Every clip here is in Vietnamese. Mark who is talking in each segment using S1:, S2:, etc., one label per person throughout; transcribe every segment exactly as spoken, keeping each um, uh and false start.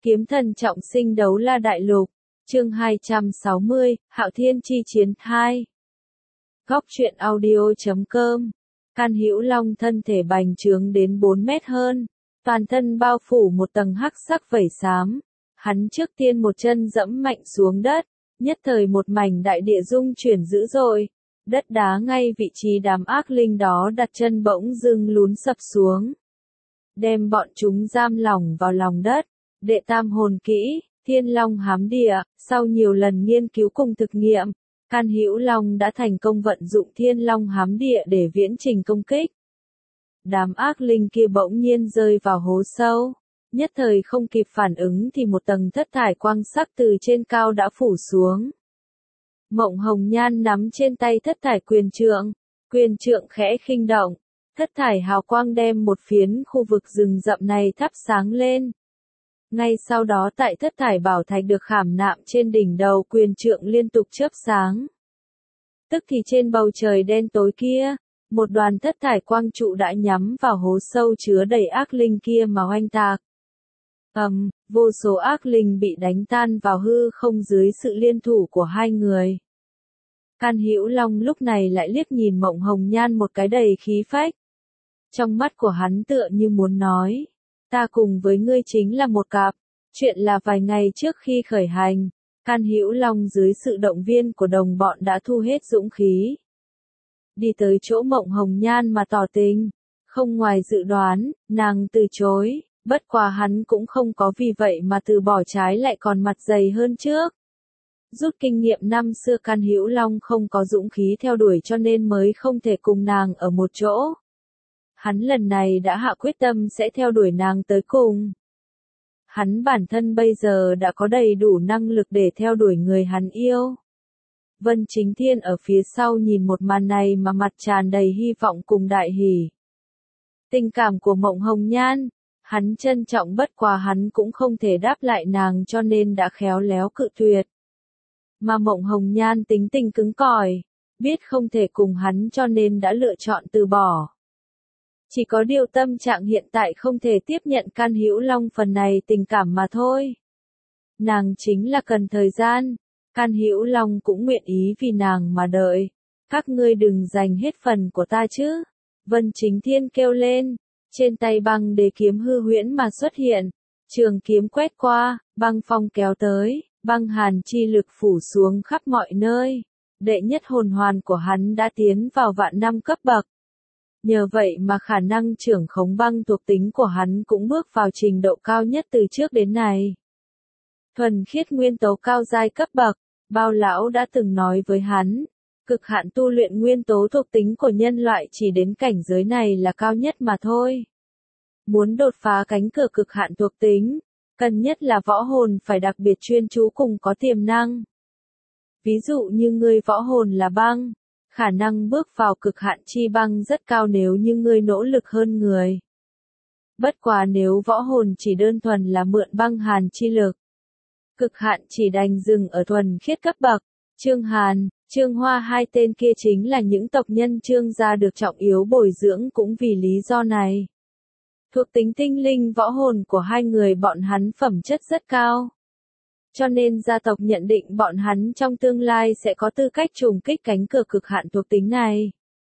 S1: Kiếm thần trọng sinh đấu la đại lục, chương hai trăm sáu mươi, Hạo Thiên chi chiến hai. Góc truyện audio.com. Can Hữu Long thân thể bành trướng đến bốn mét hơn, toàn thân bao phủ một tầng hắc sắc vảy xám. Hắn trước tiên một chân dẫm mạnh xuống đất, nhất thời một mảnh đại địa rung chuyển dữ dội. Đất đá ngay vị trí đám ác linh đó đặt chân bỗng dưng lún sập xuống, đem bọn chúng giam lỏng vào lòng đất. Đệ tam hồn kỹ, Thiên Long hám địa, sau nhiều lần nghiên cứu cùng thực nghiệm, Can Hữu Long đã thành công vận dụng Thiên Long hám địa để viễn trình công kích. Đám ác linh kia bỗng nhiên rơi vào hố sâu, nhất thời không kịp phản ứng thì một tầng thất thải quang sắc từ trên cao đã phủ xuống. Mộng Hồng Nhan nắm trên tay thất thải quyền trượng, quyền trượng khẽ khinh động, thất thải hào quang đem một phiến khu vực rừng rậm này thắp sáng lên. Ngay sau đó tại thất thải bảo thạch được khảm nạm trên đỉnh đầu quyền trượng liên tục chớp sáng. Tức thì trên bầu trời đen tối kia, một đoàn thất thải quang trụ đã nhắm vào hố sâu chứa đầy ác linh kia mà oanh tạc. Ầm, um, vô số ác linh bị đánh tan vào hư không dưới sự liên thủ của hai người. Can Hữu Long lúc này lại liếc nhìn Mộng Hồng Nhan một cái đầy khí phách. Trong mắt của hắn tựa như muốn nói, ta cùng với ngươi chính là một cặp. Chuyện là vài ngày trước khi khởi hành, Can Hữu Long dưới sự động viên của đồng bọn đã thu hết dũng khí. Đi tới chỗ Mộng Hồng Nhan mà tỏ tình, không ngoài dự đoán, nàng từ chối, bất quá hắn cũng không có vì vậy mà từ bỏ, trái lại còn mặt dày hơn trước. Rút kinh nghiệm năm xưa Can Hữu Long không có dũng khí theo đuổi cho nên mới không thể cùng nàng ở một chỗ. Hắn lần này đã hạ quyết tâm sẽ theo đuổi nàng tới cùng. Hắn bản thân bây giờ đã có đầy đủ năng lực để theo đuổi người hắn yêu. Vân Chính Thiên ở phía sau nhìn một màn này mà mặt tràn đầy hy vọng cùng đại hỉ. Tình cảm của Mộng Hồng Nhan, hắn trân trọng, bất quá hắn cũng không thể đáp lại nàng cho nên đã khéo léo cự tuyệt. Mà Mộng Hồng Nhan tính tình cứng cỏi, biết không thể cùng hắn cho nên đã lựa chọn từ bỏ. Chỉ có điều tâm trạng hiện tại không thể tiếp nhận Can Hữu Long phần này tình cảm mà thôi. Nàng chính là cần thời gian, Can Hữu Long cũng nguyện ý vì nàng mà đợi. Các ngươi đừng giành hết phần của ta chứ. Vân Chính Thiên kêu lên, trên tay băng đế kiếm hư huyễn mà xuất hiện, trường kiếm quét qua, băng phong kéo tới, băng hàn chi lực phủ xuống khắp mọi nơi. Đệ nhất hồn hoàn của hắn đã tiến vào vạn năm cấp bậc. Nhờ vậy mà khả năng trưởng khống băng thuộc tính của hắn cũng bước vào trình độ cao nhất từ trước đến nay. Thuần khiết nguyên tố cao giai cấp bậc, Bao lão đã từng nói với hắn, cực hạn tu luyện nguyên tố thuộc tính của nhân loại chỉ đến cảnh giới này là cao nhất mà thôi. Muốn đột phá cánh cửa cực hạn thuộc tính, cần nhất là võ hồn phải đặc biệt chuyên chú cùng có tiềm năng. Ví dụ như ngươi võ hồn là băng, khả năng bước vào cực hạn chi băng rất cao nếu như ngươi nỗ lực hơn người. Bất quá nếu võ hồn chỉ đơn thuần là mượn băng hàn chi lực, cực hạn chỉ đành dừng ở thuần khiết cấp bậc. Trương Hàn, Trương Hoa hai tên kia chính là những tộc nhân Trương gia được trọng yếu bồi dưỡng cũng vì lý do này. Thuộc tính tinh linh võ hồn của hai người bọn hắn phẩm chất rất cao. Cho nên gia tộc nhận định bọn hắn trong tương lai sẽ có tư cách trùng kích cánh cửa cực hạn thuộc tính này.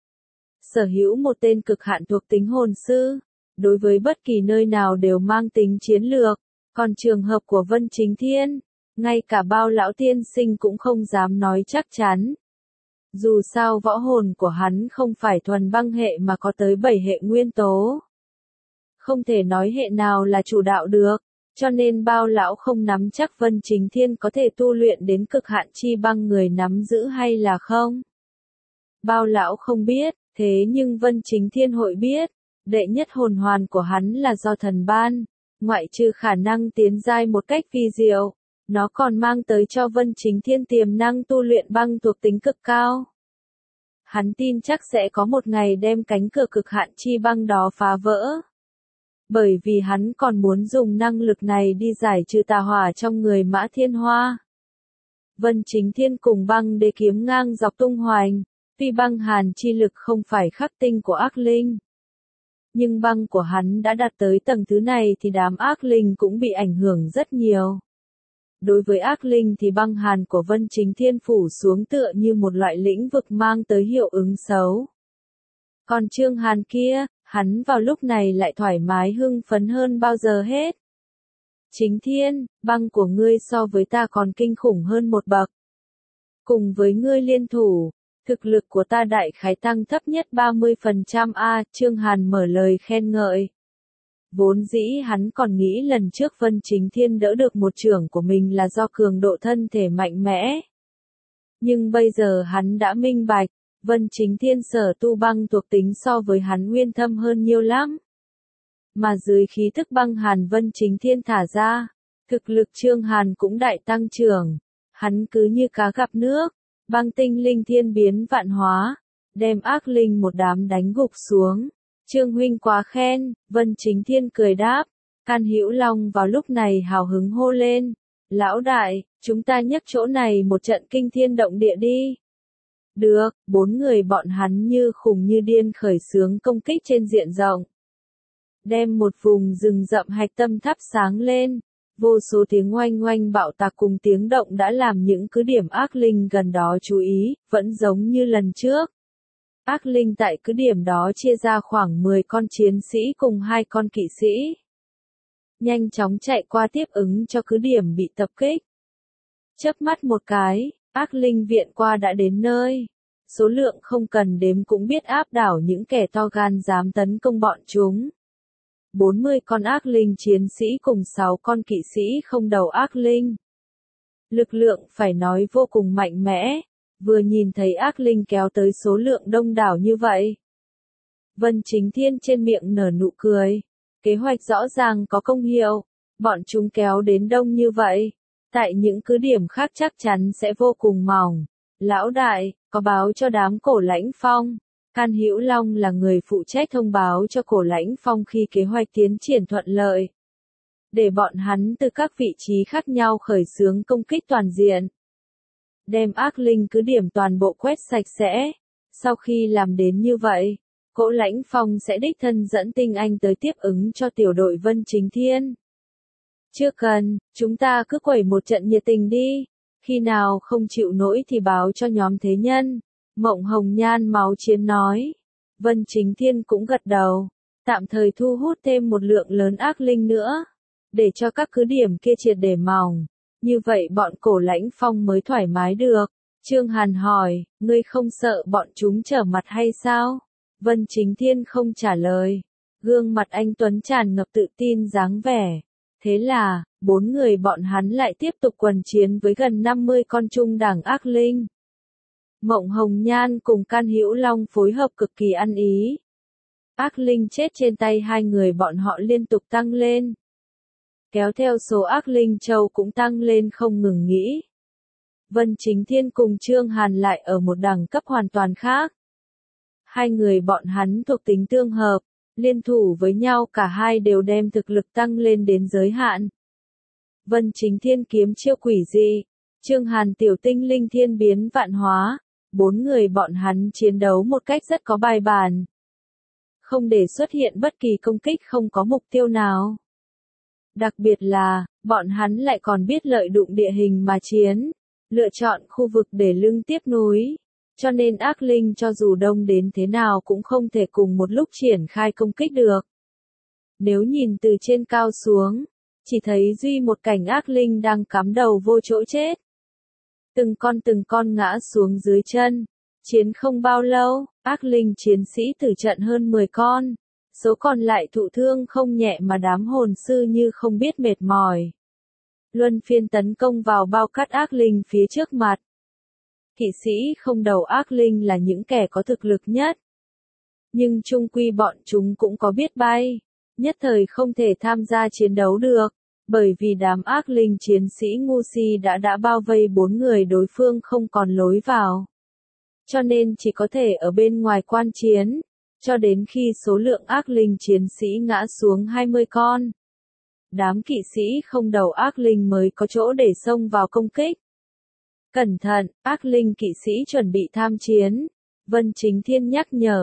S1: Sở hữu một tên cực hạn thuộc tính hồn sư, đối với bất kỳ nơi nào đều mang tính chiến lược, còn trường hợp của Vân Chính Thiên, ngay cả Bao lão tiên sinh cũng không dám nói chắc chắn. Dù sao võ hồn của hắn không phải thuần băng hệ mà có tới bảy hệ nguyên tố. Không thể nói hệ nào là chủ đạo được. Cho nên Bao lão không nắm chắc Vân Chính Thiên có thể tu luyện đến cực hạn chi băng người nắm giữ hay là không. Bao lão không biết, thế nhưng Vân Chính Thiên hội biết, đệ nhất hồn hoàn của hắn là do thần ban, ngoại trừ khả năng tiến giai một cách vi diệu, nó còn mang tới cho Vân Chính Thiên tiềm năng tu luyện băng thuộc tính cực cao. Hắn tin chắc sẽ có một ngày đem cánh cửa cực hạn chi băng đó phá vỡ. Bởi vì hắn còn muốn dùng năng lực này đi giải trừ tà hỏa trong người Mã Thiên Hoa. Vân Chính Thiên cùng băng đế kiếm ngang dọc tung hoành, tuy băng hàn chi lực không phải khắc tinh của ác linh. Nhưng băng của hắn đã đạt tới tầng thứ này thì đám ác linh cũng bị ảnh hưởng rất nhiều. Đối với ác linh thì băng hàn của Vân Chính Thiên phủ xuống tựa như một loại lĩnh vực mang tới hiệu ứng xấu. Còn Trương Hàn kia, hắn vào lúc này lại thoải mái hưng phấn hơn bao giờ hết. Chính Thiên, băng của ngươi so với ta còn kinh khủng hơn một bậc. Cùng với ngươi liên thủ, thực lực của ta đại khái tăng thấp nhất ba mươi phần trăm a, Trương Hàn mở lời khen ngợi. Vốn dĩ hắn còn nghĩ lần trước Vân Chính Thiên đỡ được một trưởng của mình là do cường độ thân thể mạnh mẽ. Nhưng bây giờ hắn đã minh bạch, Vân Chính Thiên sở tu băng thuộc tính so với hắn nguyên thâm hơn nhiều lắm. Mà dưới khí thức băng hàn Vân Chính Thiên thả ra, thực lực Trương Hàn cũng đại tăng trưởng. Hắn cứ như cá gặp nước, băng tinh linh thiên biến vạn hóa, đem ác linh một đám đánh gục xuống. Trương huynh quá khen, Vân Chính Thiên cười đáp. Can Hữu Long vào lúc này hào hứng hô lên. Lão đại, chúng ta nhấc chỗ này một trận kinh thiên động địa đi. Được, bốn người bọn hắn như khùng như điên khởi xướng công kích trên diện rộng. Đem một vùng rừng rậm hạch tâm thắp sáng lên. Vô số tiếng oanh oanh bạo tạc cùng tiếng động đã làm những cứ điểm ác linh gần đó chú ý, vẫn giống như lần trước. Ác linh tại cứ điểm đó chia ra khoảng mười con chiến sĩ cùng hai con kỵ sĩ. Nhanh chóng chạy qua tiếp ứng cho cứ điểm bị tập kích. Chớp mắt một cái, ác linh viện qua đã đến nơi. Số lượng không cần đếm cũng biết áp đảo những kẻ to gan dám tấn công bọn chúng. bốn mươi con ác linh chiến sĩ cùng sáu con kỵ sĩ không đầu ác linh. Lực lượng phải nói vô cùng mạnh mẽ, vừa nhìn thấy ác linh kéo tới số lượng đông đảo như vậy. Vân Chính Thiên trên miệng nở nụ cười, kế hoạch rõ ràng có công hiệu, bọn chúng kéo đến đông như vậy, tại những cứ điểm khác chắc chắn sẽ vô cùng mỏng. Lão đại, có báo cho đám Cổ Lãnh Phong. Can Hữu Long là người phụ trách thông báo cho Cổ Lãnh Phong khi kế hoạch tiến triển thuận lợi. Để bọn hắn từ các vị trí khác nhau khởi xướng công kích toàn diện. Đem ác linh cứ điểm toàn bộ quét sạch sẽ. Sau khi làm đến như vậy, Cổ Lãnh Phong sẽ đích thân dẫn tinh anh tới tiếp ứng cho tiểu đội Vân Chính Thiên. Chưa cần, chúng ta cứ quẩy một trận nhiệt tình đi. Khi nào không chịu nổi thì báo cho nhóm thế nhân. Mộng Hồng Nhan máu chiến nói. Vân Chính Thiên cũng gật đầu. Tạm thời thu hút thêm một lượng lớn ác linh nữa. Để cho các cứ điểm kia triệt để mỏng. Như vậy bọn Cổ Lãnh Phong mới thoải mái được. Trương Hàn hỏi, ngươi không sợ bọn chúng trở mặt hay sao? Vân Chính Thiên không trả lời. Gương mặt anh Tuấn tràn ngập tự tin dáng vẻ. Thế là, bốn người bọn hắn lại tiếp tục quần chiến với gần năm mươi con trung đẳng ác linh. Mộng Hồng Nhan cùng Can Hữu Long phối hợp cực kỳ ăn ý. Ác linh chết trên tay hai người bọn họ liên tục tăng lên. Kéo theo số ác linh châu cũng tăng lên không ngừng nghỉ. Vân Chính Thiên cùng Trương Hàn lại ở một đẳng cấp hoàn toàn khác. Hai người bọn hắn thuộc tính tương hợp, liên thủ với nhau cả hai đều đem thực lực tăng lên đến giới hạn. Vân Chính Thiên kiếm chiêu quỷ dị, Trương Hàn tiểu tinh linh thiên biến vạn hóa, bốn người bọn hắn chiến đấu một cách rất có bài bản. Không để xuất hiện bất kỳ công kích không có mục tiêu nào. Đặc biệt là, bọn hắn lại còn biết lợi dụng địa hình mà chiến, lựa chọn khu vực để lưng tiếp núi. Cho nên ác linh cho dù đông đến thế nào cũng không thể cùng một lúc triển khai công kích được. Nếu nhìn từ trên cao xuống, chỉ thấy duy một cảnh ác linh đang cắm đầu vô chỗ chết. Từng con từng con ngã xuống dưới chân. Chiến không bao lâu, ác linh chiến sĩ tử trận hơn mười con. Số còn lại thụ thương không nhẹ mà đám hồn sư như không biết mệt mỏi. Luân phiên tấn công vào bao cát ác linh phía trước mặt. Kỵ sĩ không đầu ác linh là những kẻ có thực lực nhất. Nhưng chung quy bọn chúng cũng có biết bay. Nhất thời không thể tham gia chiến đấu được. Bởi vì đám ác linh chiến sĩ ngu si đã đã bao vây bốn người đối phương không còn lối vào. Cho nên chỉ có thể ở bên ngoài quan chiến. Cho đến khi số lượng ác linh chiến sĩ ngã xuống hai mươi con. Đám kỵ sĩ không đầu ác linh mới có chỗ để xông vào công kích. Cẩn thận, ác linh kỵ sĩ chuẩn bị tham chiến. Vân Chính Thiên nhắc nhở.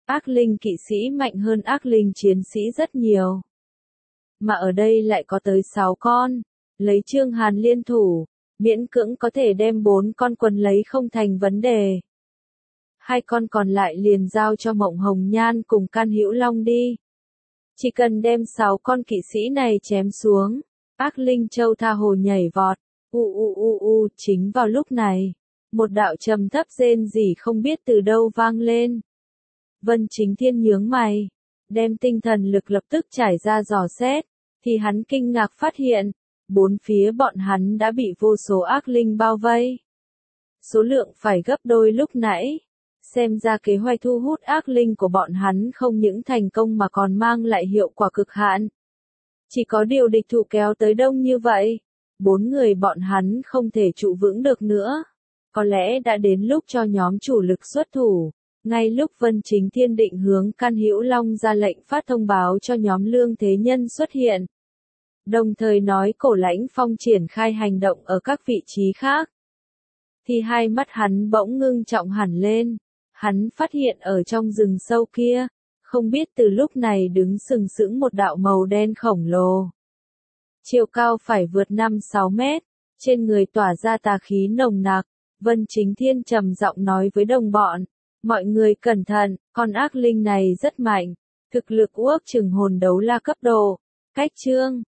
S1: Ác linh kỵ sĩ mạnh hơn ác linh chiến sĩ rất nhiều. Mà ở đây lại có tới sáu con, lấy Trương Hàn liên thủ, miễn cưỡng có thể đem bốn con quấn lấy không thành vấn đề. Hai con còn lại liền giao cho Mộng Hồng Nhan cùng Can Hữu Long đi. Chỉ cần đem sáu con kỵ sĩ này chém xuống, ác linh châu tha hồ nhảy vọt, u u u u, chính vào lúc này, một đạo trầm thấp rên rỉ không biết từ đâu vang lên. Vân Chính Thiên nhướng mày, đem tinh thần lực lập tức trải ra dò xét, thì hắn kinh ngạc phát hiện, bốn phía bọn hắn đã bị vô số ác linh bao vây. Số lượng phải gấp đôi lúc nãy. Xem ra kế hoạch thu hút ác linh của bọn hắn không những thành công mà còn mang lại hiệu quả cực hạn. Chỉ có điều địch thủ kéo tới đông như vậy, bốn người bọn hắn không thể trụ vững được nữa. Có lẽ đã đến lúc cho nhóm chủ lực xuất thủ. Ngay lúc Vân Chính Thiên định hướng Can Hữu Long ra lệnh phát thông báo cho nhóm Lương Thế Nhân xuất hiện. Đồng thời nói Cổ Lãnh Phong triển khai hành động ở các vị trí khác. Thì hai mắt hắn bỗng ngưng trọng hẳn lên. Hắn phát hiện ở trong rừng sâu kia, không biết từ lúc này đứng sừng sững một đạo màu đen khổng lồ. Chiều cao phải vượt năm sáu mét, trên người tỏa ra tà khí nồng nặc. Vân Chính Thiên trầm giọng nói với đồng bọn, mọi người cẩn thận, con ác linh này rất mạnh, thực lực ước chừng hồn đấu la cấp độ. Cách chương